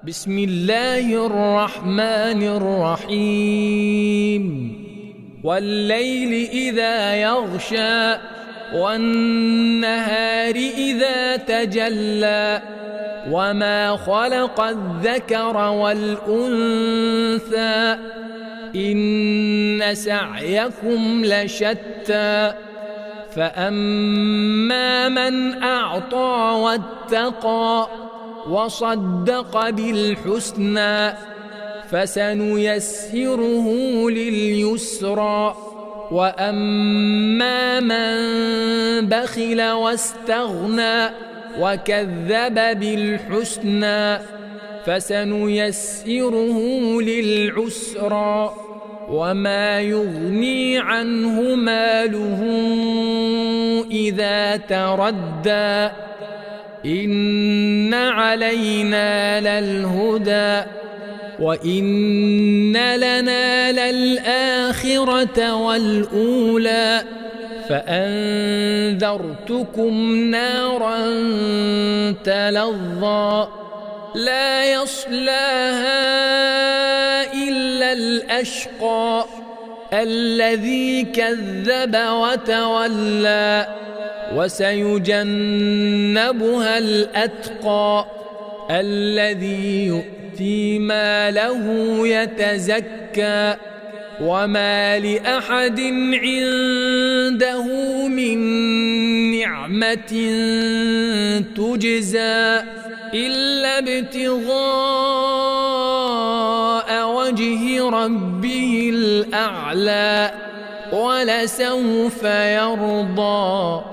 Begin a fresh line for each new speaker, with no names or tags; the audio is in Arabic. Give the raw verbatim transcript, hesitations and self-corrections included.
بسم الله الرحمن الرحيم والليل إذا يغشى والنهار إذا تجلى وما خلق الذكر والأنثى إن سعيكم لشتى فأما من أعطى واتقى وصدق بالحسنى فسنيسره لليسرى وأما من بخل واستغنى وكذب بالحسنى فسنيسره للعسرى وما يغني عنه ماله إذا تردى إن علينا للهدى وإن لنا للآخرة والأولى فأنذرتكم نارا تلظى لا يصلاها إلا الأشقى الذي كذب وتولى وسيجنبها الأتقى الذي يؤتي ماله يتزكى وما لأحد عنده من نعمة تجزى إلا ابتغاء وجه ربه الأعلى ولسوف يرضى.